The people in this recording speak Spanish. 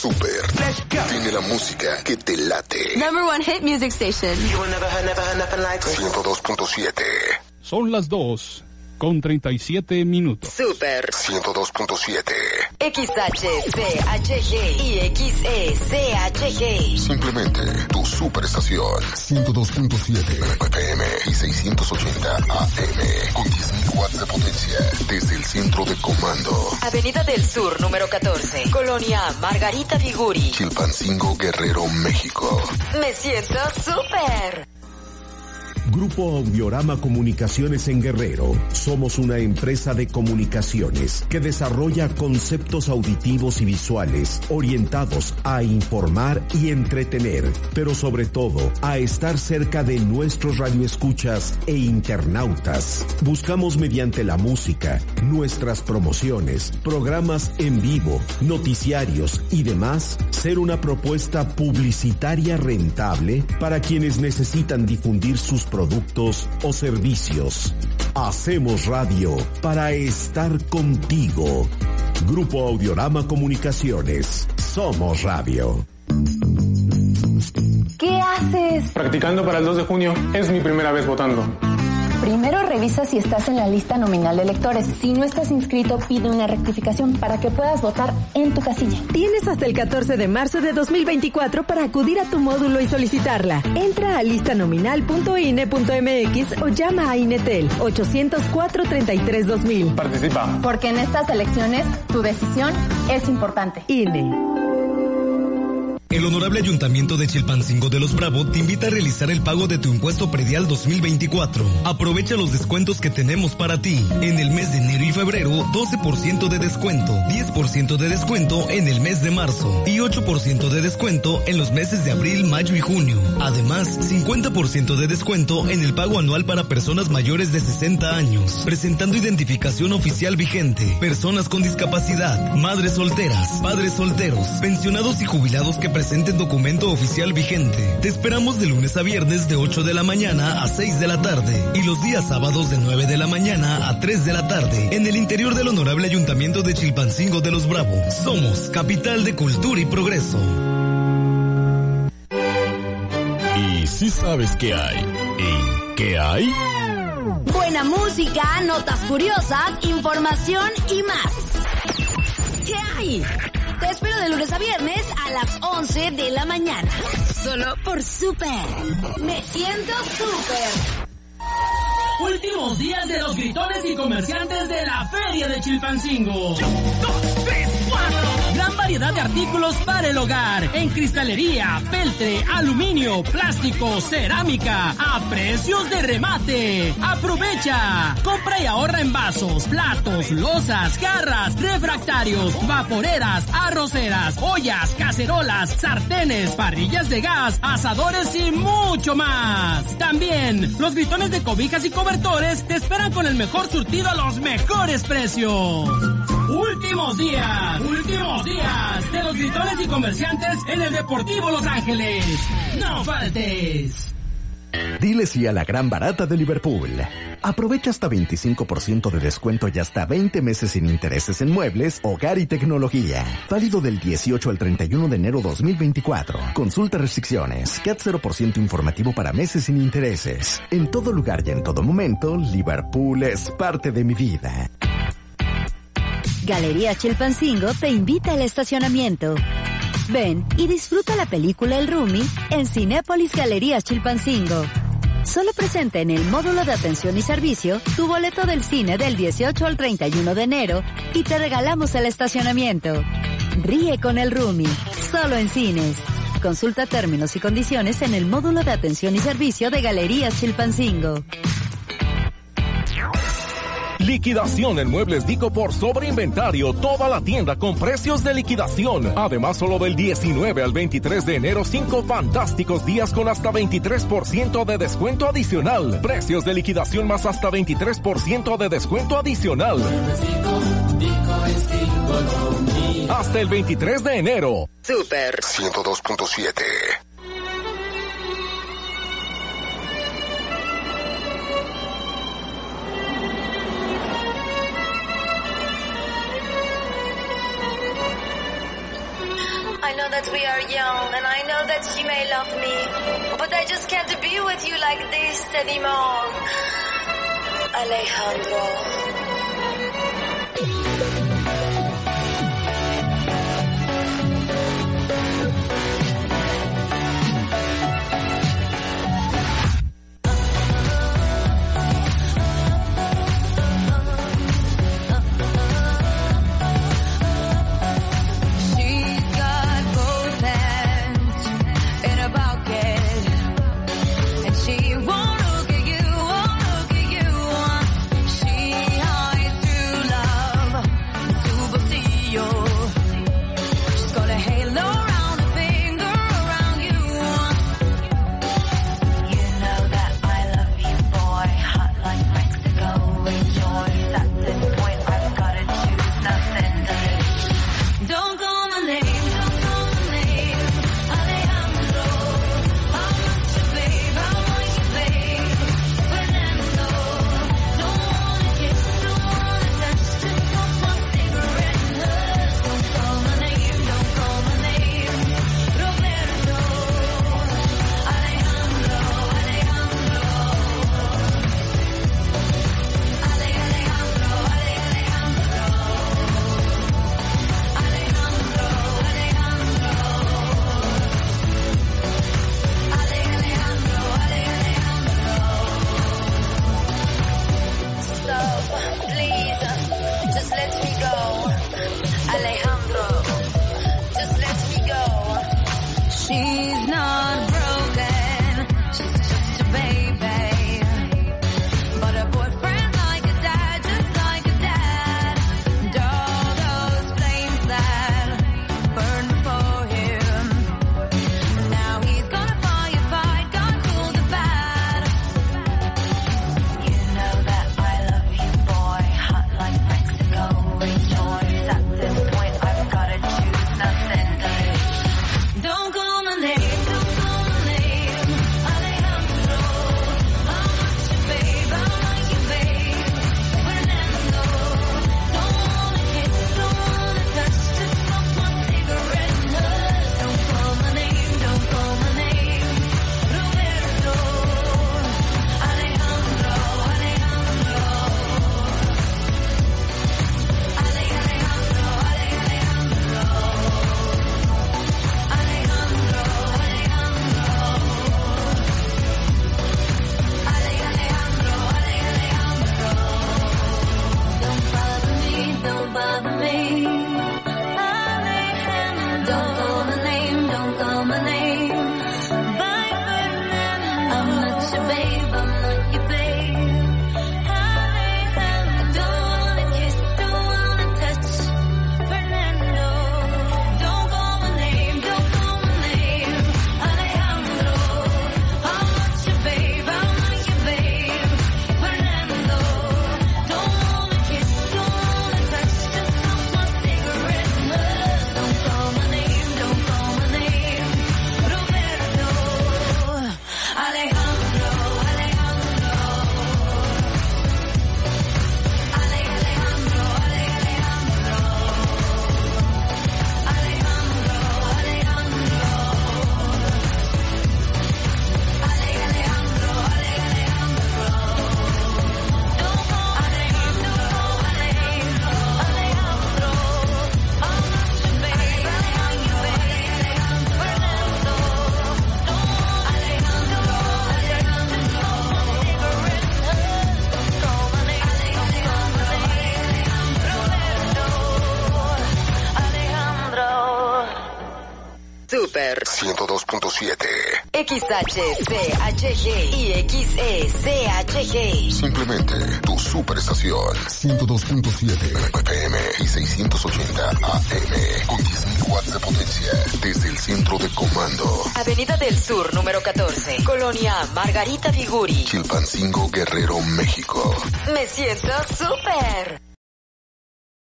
Super tiene la música que te late. Number one hit music station. 102.7. Son las 2:37. Super 102.7. XHCHG y XECHG. Simplemente tu superestación. 102.7 FM y 680 AM. Con 10.000 watts de potencia. Desde el centro de comando. Avenida del Sur, número 14. Colonia Margarita Figuri. Chilpancingo, Guerrero, México. Me siento súper. Grupo Audiorama Comunicaciones en Guerrero. Somos una empresa de comunicaciones que desarrolla conceptos auditivos y visuales orientados a informar y entretener, pero sobre todo a estar cerca de nuestros radioescuchas e internautas. Buscamos mediante la música, nuestras promociones, programas en vivo, noticiarios y demás, ser una propuesta publicitaria rentable para quienes necesitan difundir sus productos o servicios. Hacemos radio para estar contigo. Grupo Audiorama Comunicaciones. Somos radio. ¿Qué haces? Practicando para el 2 de junio. Es mi primera vez votando. Primero revisa si estás en la lista nominal de electores. Si no estás inscrito, pide una rectificación para que puedas votar en tu casilla. Tienes hasta el 14 de marzo de 2024 para acudir a tu módulo y solicitarla. Entra a listanominal.ine.mx o llama a Inetel 800-433-2000. Participa. Porque en estas elecciones, tu decisión es importante. INE. El Honorable Ayuntamiento de Chilpancingo de los Bravo te invita a realizar el pago de tu impuesto predial 2024. Aprovecha los descuentos que tenemos para ti. En el mes de enero y febrero, 12% de descuento, 10% de descuento en el mes de marzo y 8% de descuento en los meses de abril, mayo y junio. Además, 50% de descuento en el pago anual para personas mayores de 60 años, presentando identificación oficial vigente, personas con discapacidad, madres solteras, padres solteros, pensionados y jubilados que presenten documento oficial vigente. Te esperamos de lunes a viernes de 8 de la mañana a 6 de la tarde y los días sábados de 9 de la mañana a 3 de la tarde en el interior del Honorable Ayuntamiento de Chilpancingo de los Bravo. Somos capital de cultura y progreso. ¿Y si sabes qué hay? ¿En qué hay? Buena música, notas curiosas, información y más. ¿Qué hay? Te espero de lunes a viernes a las 11 de la mañana. Solo por Super. Me siento súper. Últimos días de los gritones y comerciantes de la Feria de Chilpancingo. 1, 2, 3, 4. Gran variedad de artículos para el hogar. En cristalería, peltre, aluminio, plástico, cerámica. A precios de remate. Aprovecha. Compra y ahorra en vasos, platos, losas, jarras, refractarios, vaporeras, arroceras, ollas, cacerolas, sartenes, parrillas de gas, asadores y mucho más. También, los gritones de cobijas y cobertores te esperan con el mejor surtido a los mejores precios. Últimos días de los gritones y comerciantes en el Deportivo Los Ángeles. No faltes. Dile sí a la gran barata de Liverpool. Aprovecha hasta 25% de descuento y hasta 20 meses sin intereses en muebles, hogar y tecnología. Válido del 18 al 31 de enero 2024. Consulta restricciones. CAT 0% informativo para meses sin intereses. En todo lugar y en todo momento, Liverpool es parte de mi vida. Galería Chilpancingo te invita al estacionamiento. Ven y disfruta la película El Roomie en Cinépolis Galerías Chilpancingo. Solo presenta en el módulo de atención y servicio tu boleto del cine del 18 al 31 de enero y te regalamos el estacionamiento. Ríe con El Roomie, solo en cines. Consulta términos y condiciones en el módulo de atención y servicio de Galerías Chilpancingo. Liquidación en Muebles Dico por sobreinventario. Toda la tienda con precios de liquidación. Además, solo del 19 al 23 de enero, 5 fantásticos días con hasta 23% de descuento adicional. Precios de liquidación más hasta 23% de descuento adicional. Hasta el 23 de enero. Super 102.7. I know that we are young, and I know that you may love me, but I just can't be with you like this anymore. Alejandro. Super 102.7 XHCHG y XECHG. Simplemente tu superestación 102.7 ppm y 680 AM con 10.000 watts de potencia desde el centro de comando. Avenida del Sur número 14, Colonia Margarita Figuri, Chilpancingo, Guerrero, México. Me siento súper.